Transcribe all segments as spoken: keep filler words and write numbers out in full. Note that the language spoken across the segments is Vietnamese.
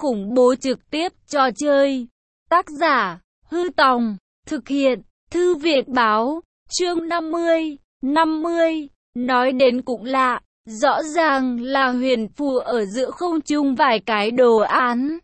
khủng bố trực tiếp trò chơi. Tác giả, Hư Tòng, thực hiện, Thư viện Báo, chương năm mươi, năm mươi, nói đến cũng lạ, rõ ràng là huyền phù ở giữa không trung vài cái đồ án.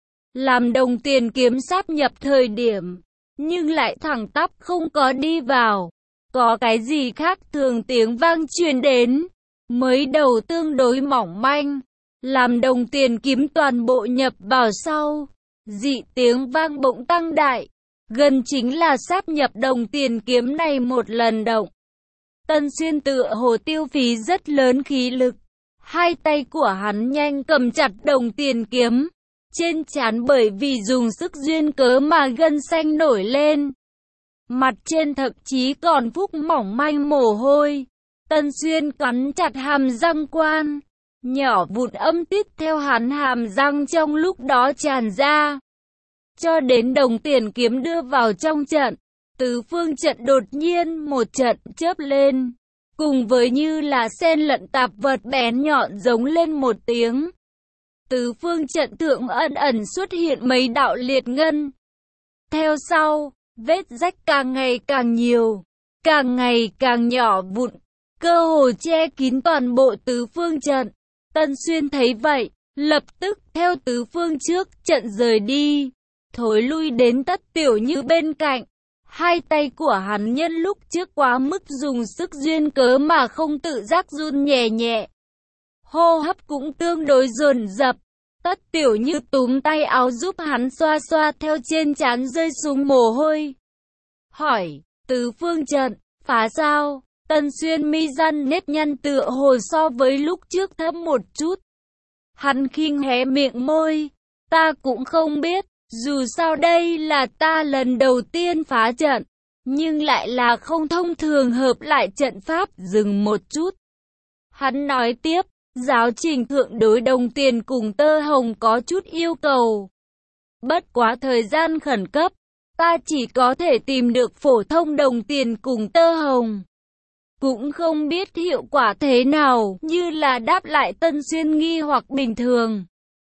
Làm đồng tiền kiếm sáp nhập thời điểm, nhưng lại thẳng tắp không có đi vào. Có cái gì khác thường tiếng vang truyền đến, mới đầu tương đối mỏng manh, làm đồng tiền kiếm toàn bộ nhập vào sau. Dị tiếng vang bỗng tăng đại, gần chính là sáp nhập đồng tiền kiếm này một lần động. Tân Xuyên tựa hồ tiêu phí rất lớn khí lực, hai tay của hắn nhanh cầm chặt đồng tiền kiếm, trên trán bởi vì dùng sức duyên cớ mà gân xanh nổi lên. Mặt trên thậm chí còn phúc mỏng manh mồ hôi. Tân Xuyên cắn chặt hàm răng quan, nhỏ vụn âm tiết theo hắn hàm răng trong lúc đó tràn ra. Cho đến đồng tiền kiếm đưa vào trong trận, tứ phương trận đột nhiên một trận chớp lên, cùng với như là sen lẫn tạp vật bén nhọn giống lên một tiếng. Tứ phương trận thượng ẩn ẩn xuất hiện mấy đạo liệt ngân. Theo sau, vết rách càng ngày càng nhiều, càng ngày càng nhỏ vụn, cơ hồ che kín toàn bộ tứ phương trận. Tân Xuyên thấy vậy, lập tức theo tứ phương trước trận rời đi, thối lui đến Tất Tiểu Như bên cạnh. Hai tay của hắn nhân lúc trước quá mức dùng sức duyên cớ mà không tự giác run nhẹ nhẹ. Hô hấp cũng tương đối dồn dập. Tất Tiểu Như túm tay áo giúp hắn xoa xoa theo trên trán rơi xuống mồ hôi. Hỏi, tứ phương trận, phá sao? Tân Xuyên mi răn nếp nhăn tựa hồ so với lúc trước thấp một chút. Hắn khinh hé miệng môi, ta cũng không biết, dù sao đây là ta lần đầu tiên phá trận, nhưng lại là không thông thường hợp lại trận pháp. Dừng một chút, hắn nói tiếp, giáo trình thượng đối đồng tiền cùng tơ hồng có chút yêu cầu. Bất quá thời gian khẩn cấp, ta chỉ có thể tìm được phổ thông đồng tiền cùng tơ hồng. Cũng không biết hiệu quả thế nào, như là đáp lại Tân Xuyên nghi hoặc bình thường.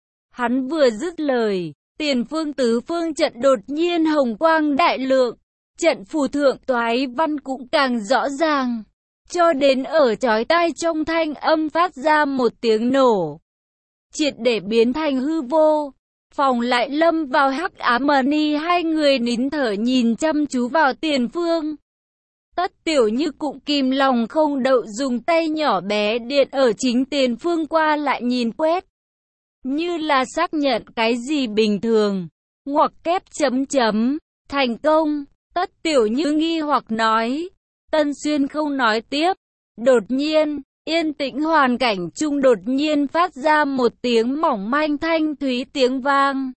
Hắn vừa dứt lời, tiền phương tứ phương trận đột nhiên hồng quang đại lượng, trận phù thượng toái văn cũng càng rõ ràng, cho đến ở chói tai trong thanh âm phát ra một tiếng nổ, triệt để biến thành hư vô. Phòng lại lâm vào hắc ám ni, hai người nín thở nhìn chăm chú vào tiền phương. Tất Tiểu Như cũng kìm lòng không đậu dùng tay nhỏ bé điện ở chính tiền phương qua lại nhìn quét, như là xác nhận cái gì bình thường. Ngoặc kép chấm chấm, thành công. Tất Tiểu Như nghi hoặc nói. Tân Xuyên không nói tiếp. Đột nhiên, yên tĩnh hoàn cảnh chung đột nhiên phát ra một tiếng mỏng manh thanh thúy tiếng vang,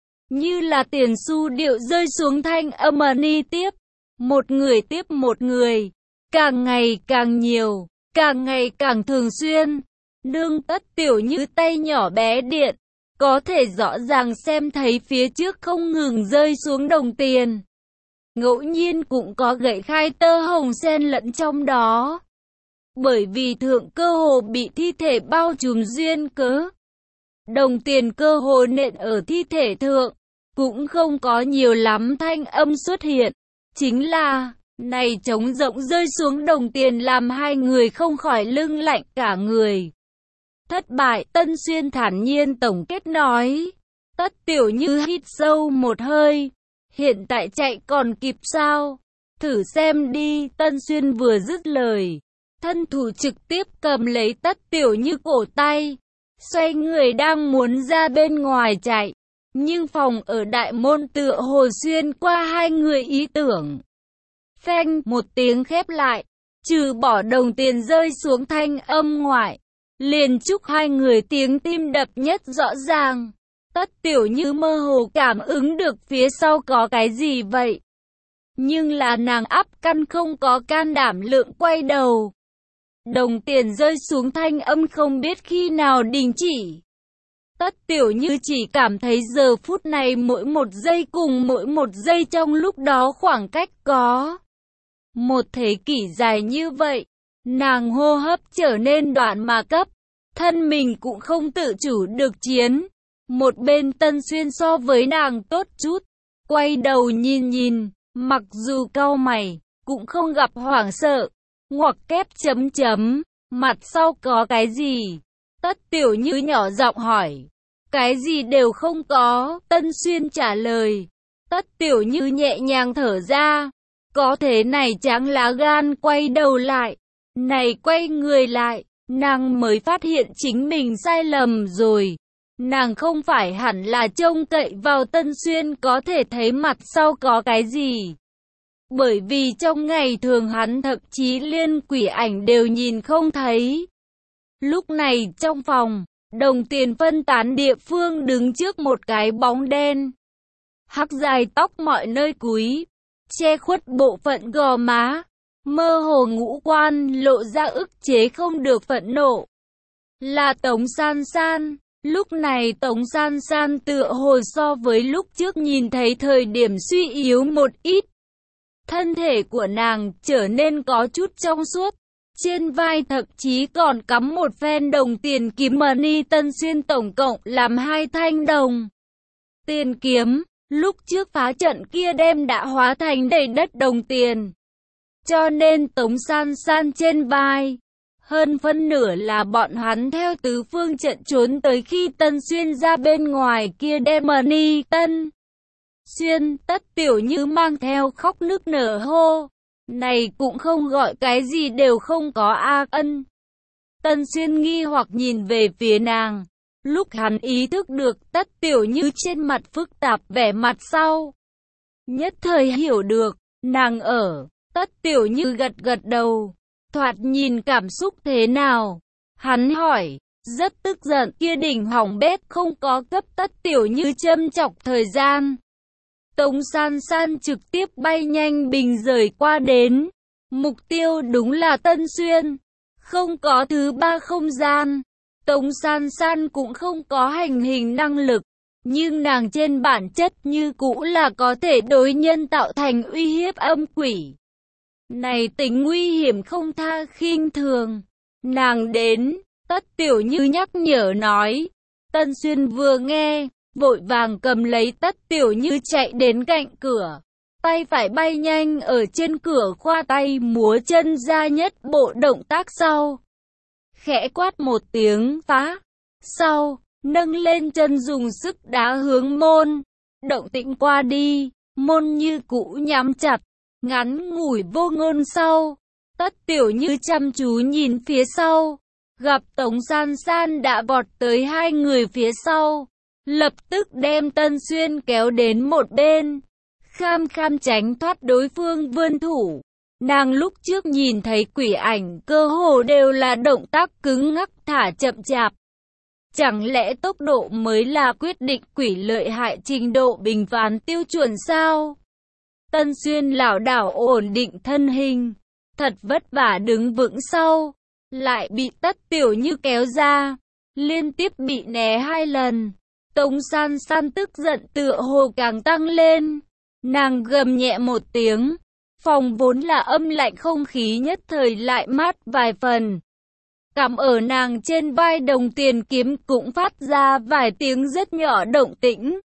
như là tiền xu điệu rơi xuống thanh âm ni tiếp. Một người tiếp một người, càng ngày càng nhiều, càng ngày càng thường xuyên. Nương Tất Tiểu Như tay nhỏ bé điện, có thể rõ ràng xem thấy phía trước không ngừng rơi xuống đồng tiền. Ngẫu nhiên cũng có gậy khai tơ hồng xen lẫn trong đó. Bởi vì thượng cơ hồ bị thi thể bao trùm duyên cớ, đồng tiền cơ hồ nện ở thi thể thượng, cũng không có nhiều lắm thanh âm xuất hiện. Chính là, này trống rỗng rơi xuống đồng tiền làm hai người không khỏi lưng lạnh cả người. Thất bại, Tân Xuyên thản nhiên tổng kết nói. Tất Tiểu Như hít sâu một hơi. Hiện tại chạy còn kịp sao? Thử xem đi. Tân Xuyên vừa dứt lời, thân thủ trực tiếp cầm lấy Tất Tiểu Như cổ tay, xoay người đang muốn ra bên ngoài chạy. Nhưng phòng ở đại môn tựa hồ xuyên qua hai người ý tưởng. Phanh, một tiếng khép lại, trừ bỏ đồng tiền rơi xuống thanh âm ngoại, liền chúc hai người tiếng tim đập nhất rõ ràng. Tất Tiểu Như mơ hồ cảm ứng được phía sau có cái gì vậy, nhưng là nàng áp căn không có can đảm lượng quay đầu. Đồng tiền rơi xuống thanh âm không biết khi nào đình chỉ. Tất Tiểu Như chỉ cảm thấy giờ phút này mỗi một giây cùng mỗi một giây trong lúc đó khoảng cách có một thế kỷ dài như vậy. Nàng hô hấp trở nên đoạn mà cấp, thân mình cũng không tự chủ được chiến. Một bên Tân Xuyên so với nàng tốt chút, quay đầu nhìn nhìn, mặc dù cau mày, cũng không gặp hoảng sợ, ngoặc kép chấm chấm, mặt sau có cái gì? Tất Tiểu Như nhỏ giọng hỏi. Cái gì đều không có, Tân Xuyên trả lời. Tất Tiểu Như nhẹ nhàng thở ra, có thế này tráng lá gan quay đầu lại, này quay người lại, nàng mới phát hiện chính mình sai lầm rồi. Nàng không phải hẳn là trông cậy vào Tân Xuyên có thể thấy mặt sau có cái gì. Bởi vì trong ngày thường hắn thậm chí liên quỷ ảnh đều nhìn không thấy. Lúc này trong phòng, đồng tiền phân tán địa phương đứng trước một cái bóng đen. Hắc dài tóc mọi nơi cúi, che khuất bộ phận gò má, mơ hồ ngũ quan lộ ra ức chế không được phẫn nộ. Là Tống San San. Lúc này Tống San San tựa hồ so với lúc trước nhìn thấy thời điểm suy yếu một ít. Thân thể của nàng trở nên có chút trong suốt, trên vai thậm chí còn cắm một phen đồng tiền kiếm money Tân Xuyên tổng cộng làm hai thanh đồng tiền kiếm, lúc trước phá trận kia đem đã hóa thành đầy đất đồng tiền. Cho nên Tống San San trên vai, hơn phân nửa là bọn hắn theo tứ phương trận trốn tới khi Tân Xuyên ra bên ngoài kia đem money Tân Xuyên. Tất Tiểu Như mang theo khóc nức nở hô. Này cũng không gọi cái gì đều không có a ân. Tân Xuyên nghi hoặc nhìn về phía nàng. Lúc hắn ý thức được Tất Tiểu Như trên mặt phức tạp vẻ mặt sau, nhất thời hiểu được, nàng ở. Tất Tiểu Như gật gật đầu. Thoạt nhìn cảm xúc thế nào? Hắn hỏi, rất tức giận, kia đỉnh hỏng bét không có cấp Tất Tiểu Như châm chọc thời gian. Tống San San trực tiếp bay nhanh bình rời qua đến. Mục tiêu đúng là Tân Xuyên. Không có thứ ba không gian. Tống San San cũng không có hành hình năng lực. Nhưng nàng trên bản chất như cũ là có thể đối nhân tạo thành uy hiếp âm quỷ. Này tính nguy hiểm không tha khinh thường. Nàng đến, Tất Tiểu Như nhắc nhở nói. Tân Xuyên vừa nghe, vội vàng cầm lấy Tất Tiểu Như chạy đến cạnh cửa. Tay phải bay nhanh ở trên cửa khoa tay múa chân ra nhất bộ động tác sau. Khẽ quát một tiếng phá. Sau, nâng lên chân dùng sức đá hướng môn. Động tĩnh qua đi, môn như cũ nhắm chặt. Ngắn ngủi vô ngôn sau, Tất Tiểu Như chăm chú nhìn phía sau, gặp Tống San San đã vọt tới hai người phía sau, lập tức đem Tân Xuyên kéo đến một bên, kham kham tránh thoát đối phương vươn thủ. Nàng lúc trước nhìn thấy quỷ ảnh cơ hồ đều là động tác cứng ngắc thả chậm chạp. Chẳng lẽ tốc độ mới là quyết định quỷ lợi hại trình độ bình phán tiêu chuẩn sao? Tân Xuyên lảo đảo ổn định thân hình, thật vất vả đứng vững sau, lại bị Tất Tiểu Như kéo ra, liên tiếp bị né hai lần. Tống San San tức giận tựa hồ càng tăng lên, nàng gầm nhẹ một tiếng, phòng vốn là âm lạnh không khí nhất thời lại mát vài phần. Cắm ở nàng trên vai đồng tiền kiếm cũng phát ra vài tiếng rất nhỏ động tĩnh.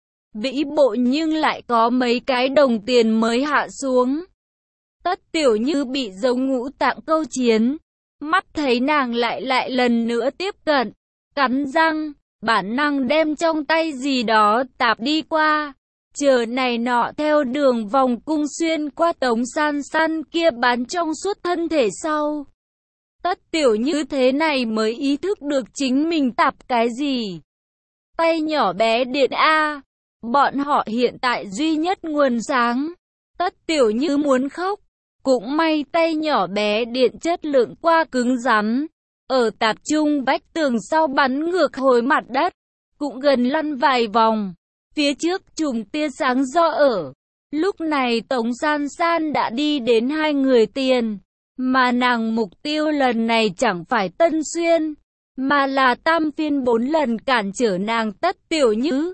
Vĩ bộ nhưng lại có mấy cái đồng tiền mới hạ xuống. Tất Tiểu Như bị giống ngũ tạng câu chiến. Mắt thấy nàng lại lại lần nữa tiếp cận. Cắn răng, bản năng đem trong tay gì đó tạp đi qua. Chờ này nọ theo đường vòng cung xuyên qua Tống San San kia bán trong suốt thân thể sau. Tất Tiểu Như thế này mới ý thức được chính mình tạp cái gì. Tay nhỏ bé điện A. Bọn họ hiện tại duy nhất nguồn sáng. Tất Tiểu Như muốn khóc. Cũng may tay nhỏ bé điện chất lượng qua cứng rắn. Ở tạp trung vách tường sau bắn ngược hồi mặt đất. Cũng gần lăn vài vòng. Phía trước chùm tia sáng do ở. Lúc này Tống San San đã đi đến hai người tiền. Mà nàng mục tiêu lần này chẳng phải Tân Xuyên. Mà là tam phiên bốn lần cản trở nàng Tất Tiểu Như.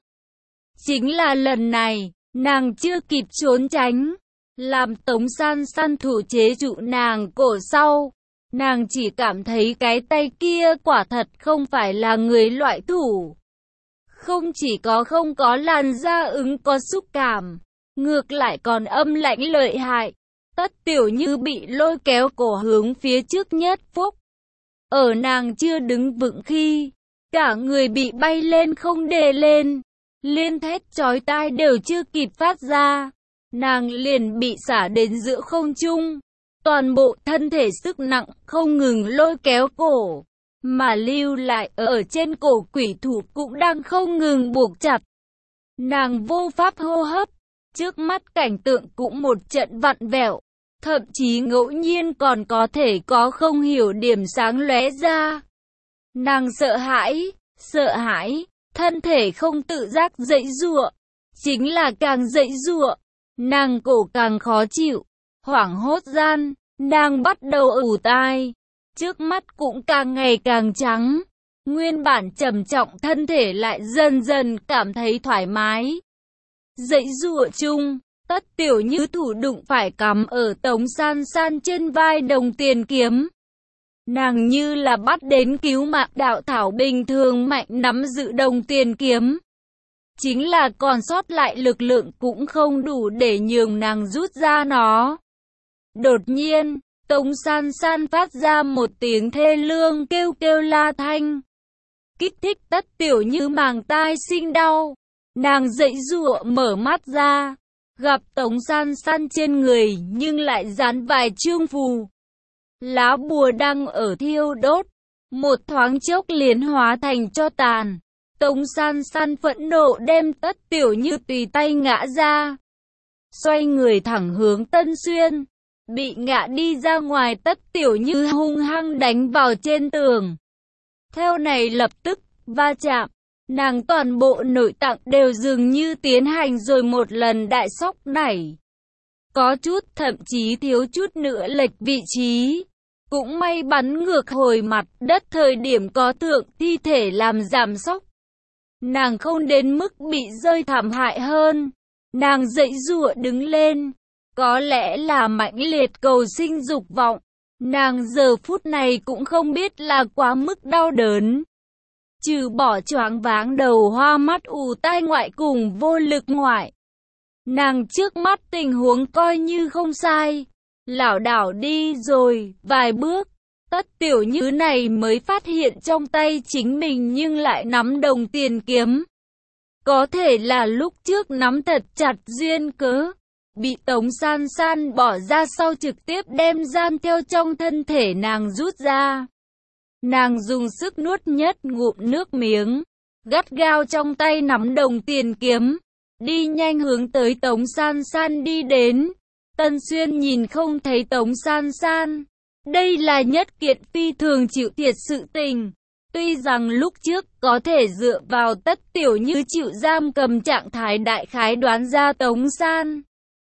Chính là lần này, nàng chưa kịp trốn tránh, làm Tống San San thủ chế trụ nàng cổ sau. Nàng chỉ cảm thấy cái tay kia quả thật không phải là người loại thủ. Không chỉ có không có làn da ứng có xúc cảm, ngược lại còn âm lãnh lợi hại. Tất Tiểu Như bị lôi kéo cổ hướng phía trước nhất phúc. Ở nàng chưa đứng vững khi, cả người bị bay lên không đề lên. Liên thét chói tai đều chưa kịp phát ra, nàng liền bị xả đến giữa không trung. Toàn bộ thân thể sức nặng không ngừng lôi kéo cổ, mà lưu lại ở trên cổ quỷ thủ cũng đang không ngừng buộc chặt. Nàng vô pháp hô hấp, trước mắt cảnh tượng cũng một trận vặn vẹo, thậm chí ngẫu nhiên còn có thể có không hiểu điểm sáng lóe ra. Nàng sợ hãi, sợ hãi, thân thể không tự giác giãy giụa, chính là càng giãy giụa, nàng cổ càng khó chịu, hoảng hốt gian, nàng bắt đầu ù tai, trước mắt cũng càng ngày càng trắng, nguyên bản trầm trọng thân thể lại dần dần cảm thấy thoải mái. Giãy giụa chung, Tất Tiểu Như thủ đụng phải cắm ở Tống San San trên vai đồng tiền kiếm. Nàng như là bắt đến cứu mạng đạo thảo bình thường mạnh nắm giữ đồng tiền kiếm. Chính là còn sót lại lực lượng cũng không đủ để nhường nàng rút ra nó. Đột nhiên, Tống San San phát ra một tiếng thê lương kêu kêu la thanh. Kích thích Tất Tiểu Như màng tai sinh đau. Nàng giãy giụa mở mắt ra, gặp Tống San San trên người nhưng lại dán vài chương phù. Lá bùa đang ở thiêu đốt, một thoáng chốc liền hóa thành tro tàn. Tống San San phẫn nộ đem Tất Tiểu Như tùy tay ngã ra, xoay người thẳng hướng Tân Xuyên. Bị ngã đi ra ngoài, Tất Tiểu Như hung hăng đánh vào trên tường. Theo này lập tức va chạm, nàng toàn bộ nội tạng đều dường như tiến hành rồi một lần đại sốc nảy. Có chút thậm chí thiếu chút nữa lệch vị trí. Cũng may bắn ngược hồi mặt đất thời điểm có thượng thi thể làm giảm sốc. Nàng không đến mức bị rơi thảm hại hơn. Nàng giãy giụa đứng lên. Có lẽ là mãnh liệt cầu sinh dục vọng. Nàng giờ phút này cũng không biết là quá mức đau đớn. Trừ bỏ choáng váng đầu hoa mắt ù tai ngoại cùng vô lực ngoại. Nàng trước mắt tình huống coi như không sai. Lảo đảo đi rồi, vài bước, Tất Tiểu Như này mới phát hiện trong tay chính mình nhưng lại nắm đồng tiền kiếm. Có thể là lúc trước nắm thật chặt duyên cớ, bị Tống San San bỏ ra sau trực tiếp đem giam theo trong thân thể nàng rút ra. Nàng dùng sức nuốt nhất ngụm nước miếng, gắt gao trong tay nắm đồng tiền kiếm, đi nhanh hướng tới Tống San San đi đến. Tân Xuyên nhìn không thấy Tống San San. Đây là nhất kiện phi thường chịu thiệt sự tình. Tuy rằng lúc trước có thể dựa vào Tất Tiểu Như chịu giam cầm trạng thái đại khái đoán ra Tống San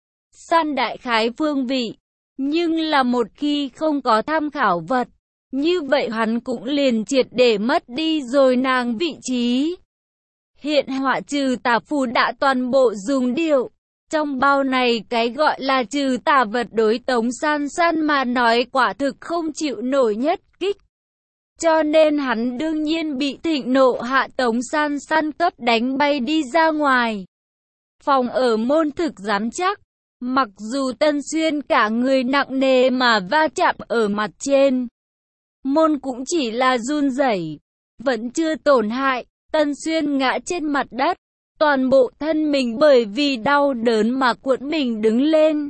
San đại khái phương vị. Nhưng là một khi không có tham khảo vật, như vậy hắn cũng liền triệt để mất đi rồi nàng vị trí. Hiện họa trừ tà phù đã toàn bộ dùng điệu. Trong bao này cái gọi là trừ tà vật đối Tống San San mà nói quả thực không chịu nổi nhất kích. Cho nên hắn đương nhiên bị thịnh nộ hạ Tống San San cấp đánh bay đi ra ngoài. Phòng ở môn thực rắn chắc, mặc dù Tân Xuyên cả người nặng nề mà va chạm ở mặt trên. Môn cũng chỉ là run rẩy, vẫn chưa tổn hại. Tân Xuyên ngã trên mặt đất. Toàn bộ thân mình bởi vì đau đớn mà cuộn mình đứng lên.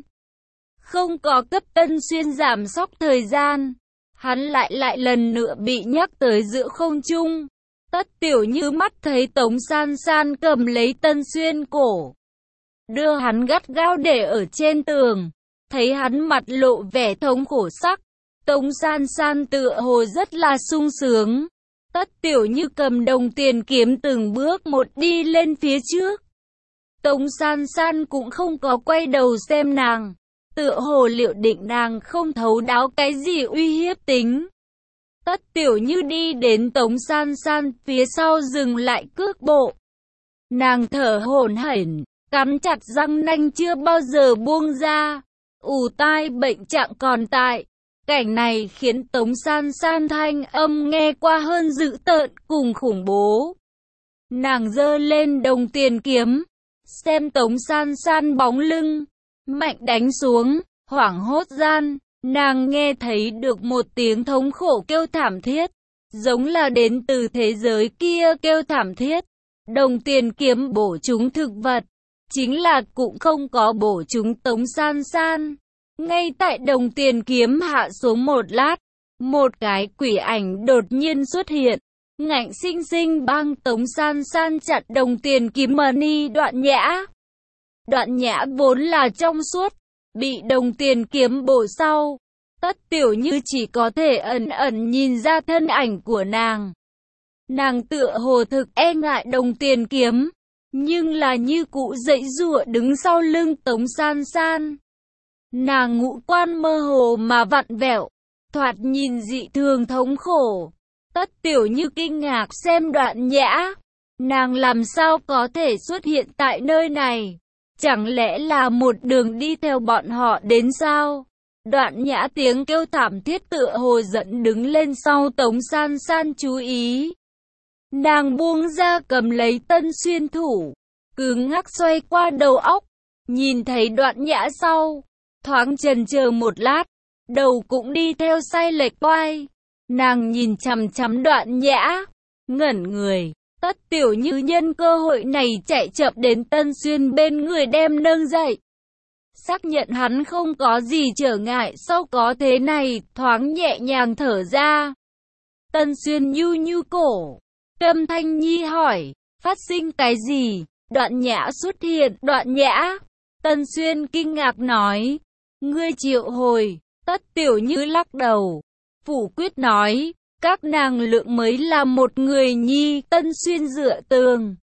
Không có cấp Tân Xuyên giảm sốc thời gian. Hắn lại lại lần nữa bị nhắc tới giữa không trung. Tất Tiểu Như mắt thấy Tống San San cầm lấy Tân Xuyên cổ, đưa hắn gắt gao để ở trên tường. Thấy hắn mặt lộ vẻ thống khổ sắc, Tống San San tựa hồ rất là sung sướng. Tất Tiểu Như cầm đồng tiền kiếm từng bước một đi lên phía trước. Tống San San cũng không có quay đầu xem nàng, tựa hồ liệu định nàng không thấu đáo cái gì uy hiếp tính. Tất Tiểu Như đi đến Tống San San phía sau dừng lại cước bộ. Nàng thở hổn hển, cắn chặt răng nanh chưa bao giờ buông ra, ù tai bệnh trạng còn tại. Cảnh này khiến Tống San San thanh âm nghe qua hơn dữ tợn cùng khủng bố. Nàng giơ lên đồng tiền kiếm, xem Tống San San bóng lưng, mạnh đánh xuống, hoảng hốt gian, nàng nghe thấy được một tiếng thống khổ kêu thảm thiết, giống là đến từ thế giới kia kêu thảm thiết. Đồng tiền kiếm bổ trúng thực vật, chính là cũng không có bổ trúng Tống San San. Ngay tại đồng tiền kiếm hạ xuống một lát, một cái quỷ ảnh đột nhiên xuất hiện, ngạnh sinh sinh băng Tống San San chặn đồng tiền kiếm mà ni Đoạn Nhã. Đoạn Nhã vốn là trong suốt, bị đồng tiền kiếm bổ sau, Tất Tiểu Như chỉ có thể ẩn ẩn nhìn ra thân ảnh của nàng. Nàng tựa hồ thực e ngại đồng tiền kiếm, nhưng là như cũ dãy giụa đứng sau lưng Tống San San. Nàng ngũ quan mơ hồ mà vặn vẹo, thoạt nhìn dị thường thống khổ. Tất Tiểu Như kinh ngạc xem Đoạn Nhã, nàng làm sao có thể xuất hiện tại nơi này? Chẳng lẽ là một đường đi theo bọn họ đến sao? Đoạn Nhã tiếng kêu thảm thiết tựa hồ dẫn đứng lên sau Tống San San chú ý. Nàng buông ra cầm lấy Tân Xuyên thủ, cứng ngắc xoay qua đầu óc, nhìn thấy Đoạn Nhã sau, thoáng chần chờ một lát, đầu cũng đi theo sai lệch quay. Nàng nhìn chằm chằm Đoạn Nhã, ngẩn người. Tất Tiểu Như nhân cơ hội này chạy chậm đến Tân Xuyên bên người đem nâng dậy. Xác nhận hắn không có gì trở ngại sau có thế này, thoáng nhẹ nhàng thở ra. Tân Xuyên nhu nhu cổ, Câm Thanh Nhi hỏi, phát sinh cái gì? Đoạn Nhã xuất hiện. Đoạn Nhã, Tân Xuyên kinh ngạc nói, ngươi triệu hồi. Tất Tiểu Như lắc đầu, phủ quyết nói, các nàng lượng mới là một người nhi. Tân Xuyên dựa tường,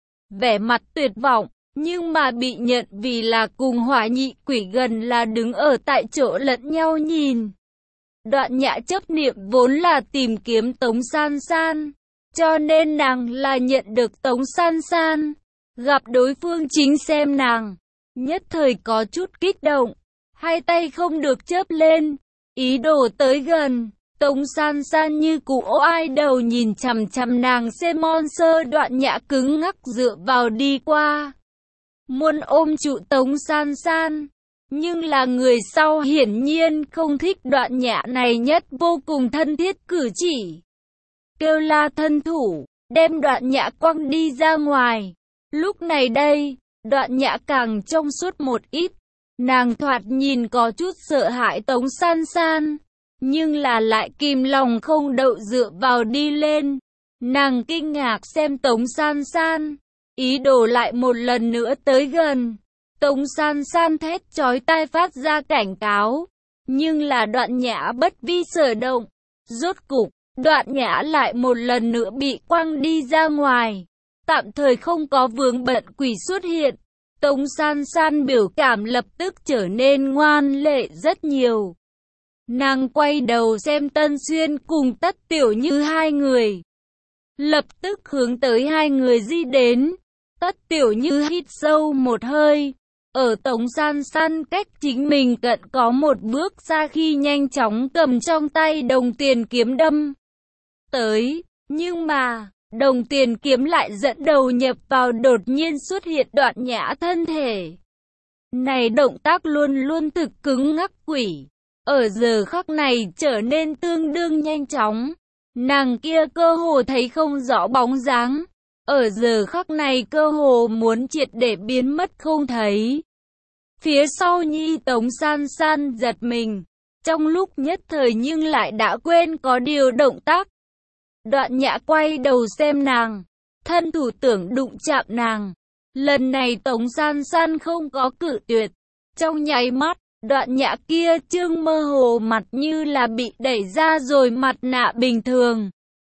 vẻ mặt tuyệt vọng, nhưng mà bị nhận vì là cùng hỏa nhị quỷ gần là đứng ở tại chỗ lẫn nhau nhìn. Đoạn Nhã chấp niệm vốn là tìm kiếm Tống San San, cho nên nàng là nhận được Tống San San. Gặp đối phương chính xem nàng, nhất thời có chút kích động, hai tay không được chớp lên, ý đồ tới gần. Tống San San như cũ oai đầu nhìn chằm chằm nàng xem mon sơ. Đoạn Nhã cứng ngắc dựa vào đi qua, muốn ôm trụ Tống San San, nhưng là người sau hiển nhiên không thích Đoạn Nhã này nhất vô cùng thân thiết cử chỉ. Kêu la thân thủ, đem Đoạn Nhã quăng đi ra ngoài. Lúc này đây, Đoạn Nhã càng trong suốt một ít, nàng thoạt nhìn có chút sợ hãi Tống San San, nhưng là lại kìm lòng không đậu dựa vào đi lên. Nàng kinh ngạc xem Tống San San, ý đồ lại một lần nữa tới gần. Tống San San thét chói tai phát ra cảnh cáo, nhưng là Đoạn Nhã bất vi sở động. Rốt cục, Đoạn Nhã lại một lần nữa bị quăng đi ra ngoài. Tạm thời không có vướng bận quỷ xuất hiện, Tống San San biểu cảm lập tức trở nên ngoan lệ rất nhiều. Nàng quay đầu xem Tân Xuyên cùng Tất Tiểu Như hai người, lập tức hướng tới hai người di đến. Tất Tiểu Như hít sâu một hơi, ở Tống San San cách chính mình cận có một bước xa khi nhanh chóng cầm trong tay đồng tiền kiếm đâm tới, nhưng mà đồng tiền kiếm lại dẫn đầu nhập vào đột nhiên xuất hiện Đoạn Nhã thân thể. Này động tác luôn luôn thực cứng ngắc quỷ, ở giờ khắc này trở nên tương đương nhanh chóng. Nàng kia cơ hồ thấy không rõ bóng dáng, ở giờ khắc này cơ hồ muốn triệt để biến mất không thấy. Phía sau nhi Tống San San giật mình, trong lúc nhất thời nhưng lại đã quên có điều động tác. Đoạn Nhã quay đầu xem nàng, thân thủ tưởng đụng chạm nàng. Lần này Tống San San không có cự tuyệt. Trong nháy mắt, Đoạn Nhã kia trương mơ hồ mặt như là bị đẩy ra rồi mặt nạ bình thường,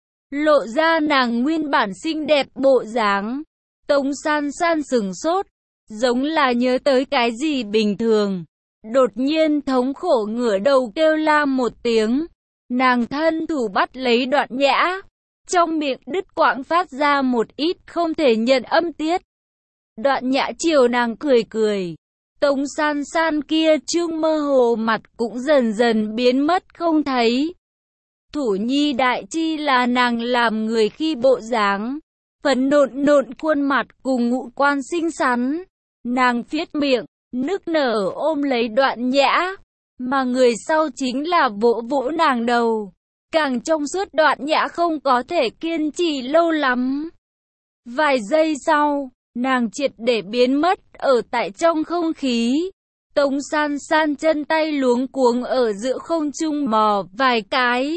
lộ ra nàng nguyên bản xinh đẹp bộ dáng. Tống San San sửng sốt, giống là nhớ tới cái gì bình thường. Đột nhiên thống khổ ngửa đầu kêu la một tiếng. Nàng thân thủ bắt lấy Đoạn Nhã, trong miệng đứt quãng phát ra một ít không thể nhận âm tiết. Đoạn Nhã chiều nàng cười cười. Tống San San kia trương mơ hồ mặt cũng dần dần biến mất không thấy. Thủ nhi đại chi là nàng làm người khi bộ dáng, phấn nộn nộn khuôn mặt cùng ngũ quan xinh xắn. Nàng phiết miệng, nức nở ôm lấy Đoạn Nhã, mà người sau chính là vỗ vỗ nàng đầu. Càng trong suốt Đoạn Nhã không có thể kiên trì lâu lắm. Vài giây sau, nàng triệt để biến mất ở tại trong không khí. Tống San San chân tay luống cuống ở giữa không trung mò vài cái,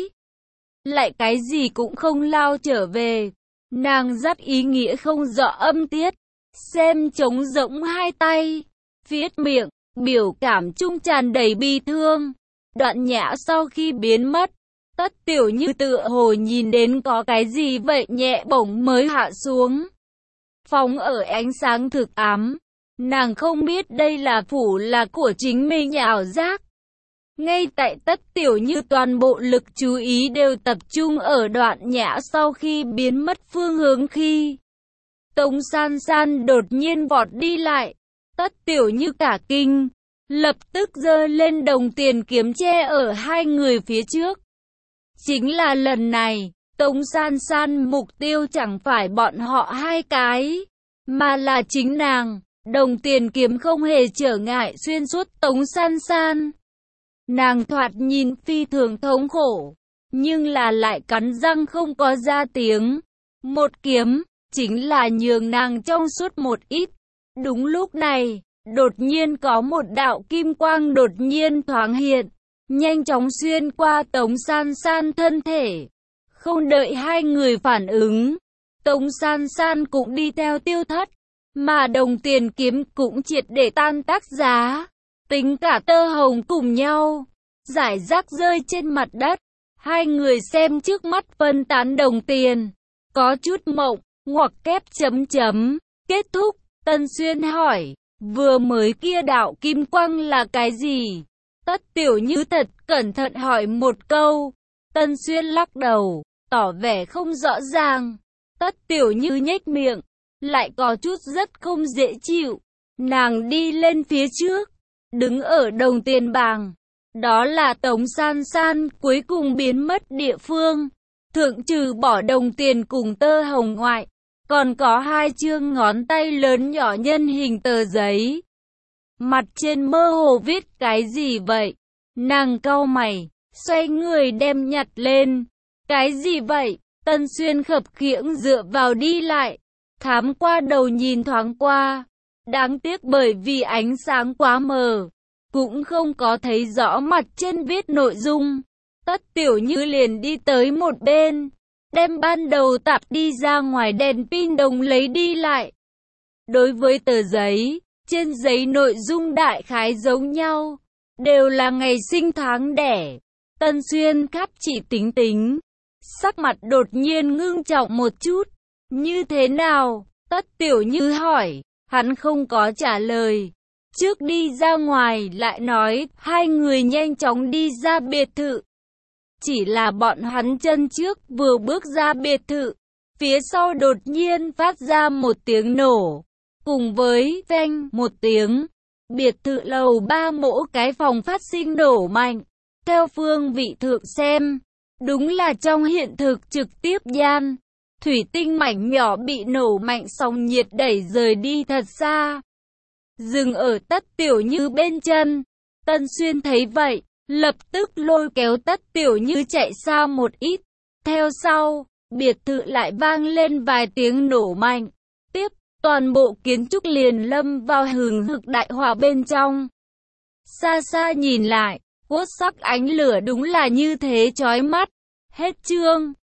lại cái gì cũng không lao trở về. Nàng rất ý nghĩa không rõ âm tiết, xem trống rỗng hai tay, viết miệng, biểu cảm trung tràn đầy bi thương. Đoạn Nhã sau khi biến mất, Tất Tiểu Như tựa hồ nhìn đến có cái gì vậy nhẹ bổng mới hạ xuống, phóng ở ánh sáng thực ám. Nàng không biết đây là phủ là của chính mình ảo giác. Ngay tại Tất Tiểu Như toàn bộ lực chú ý đều tập trung ở Đoạn Nhã sau khi biến mất phương hướng khi Tống San San đột nhiên vọt đi lại. Tất Tiểu Như cả kinh, lập tức giơ lên đồng tiền kiếm che ở hai người phía trước. Chính là lần này, Tống San San mục tiêu chẳng phải bọn họ hai cái, mà là chính nàng. Đồng tiền kiếm không hề trở ngại xuyên suốt Tống San San. Nàng thoạt nhìn phi thường thống khổ, nhưng là lại cắn răng không có ra tiếng. Một kiếm, chính là nhường nàng trong suốt một ít. Đúng lúc này, đột nhiên có một đạo kim quang đột nhiên thoáng hiện, nhanh chóng xuyên qua Tống San San thân thể. Không đợi hai người phản ứng, Tống San San cũng đi theo tiêu thất, mà đồng tiền kiếm cũng triệt để tan tác giá. Tính cả tơ hồng cùng nhau, rải rác rơi trên mặt đất. Hai người xem trước mắt phân tán đồng tiền, có chút mộng, ngoặc kép chấm chấm. Kết thúc, Tân Xuyên hỏi, vừa mới kia đạo kim quang là cái gì? Tất Tiểu Như thật cẩn thận hỏi một câu. Tân Xuyên lắc đầu, tỏ vẻ không rõ ràng. Tất Tiểu Như nhếch miệng, lại có chút rất không dễ chịu. Nàng đi lên phía trước, đứng ở đồng tiền bảng. Đó là Tống San San cuối cùng biến mất địa phương. Thượng trừ bỏ đồng tiền cùng tơ hồng ngoại, còn có hai chương ngón tay lớn nhỏ nhân hình tờ giấy. Mặt trên mơ hồ viết cái gì vậy? Nàng cau mày, xoay người đem nhặt lên. Cái gì vậy? Tân Xuyên khập khiễng dựa vào đi lại, thám qua đầu nhìn thoáng qua. Đáng tiếc bởi vì ánh sáng quá mờ, cũng không có thấy rõ mặt trên viết nội dung. Tất Tiểu Như liền đi tới một bên, đem ban đầu tạp đi ra ngoài đèn pin đồng lấy đi lại. Đối với tờ giấy, trên giấy nội dung đại khái giống nhau, đều là ngày sinh tháng đẻ. Tân Xuyên khắp chỉ tính tính, sắc mặt đột nhiên ngưng trọng một chút. Như thế nào? Tất Tiểu Như hỏi. Hắn không có trả lời. Trước đi ra ngoài lại nói, hai người nhanh chóng đi ra biệt thự. Chỉ là bọn hắn chân trước vừa bước ra biệt thự, phía sau đột nhiên phát ra một tiếng nổ, cùng với vang một tiếng, biệt thự lầu ba mỗi cái phòng phát sinh nổ mạnh. Theo phương vị thượng xem, đúng là trong hiện thực trực tiếp gian, thủy tinh mảnh nhỏ bị nổ mạnh sóng nhiệt đẩy rời đi thật xa, dừng ở Tất Tiểu Như bên chân. Tân Xuyên thấy vậy, lập tức lôi kéo Tất Tiểu Như chạy xa một ít. Theo sau, biệt thự lại vang lên vài tiếng nổ mạnh. Tiếp, toàn bộ kiến trúc liền lâm vào hừng hực đại hỏa bên trong. Xa xa nhìn lại, cốt sắc ánh lửa đúng là như thế chói mắt. Hết chương.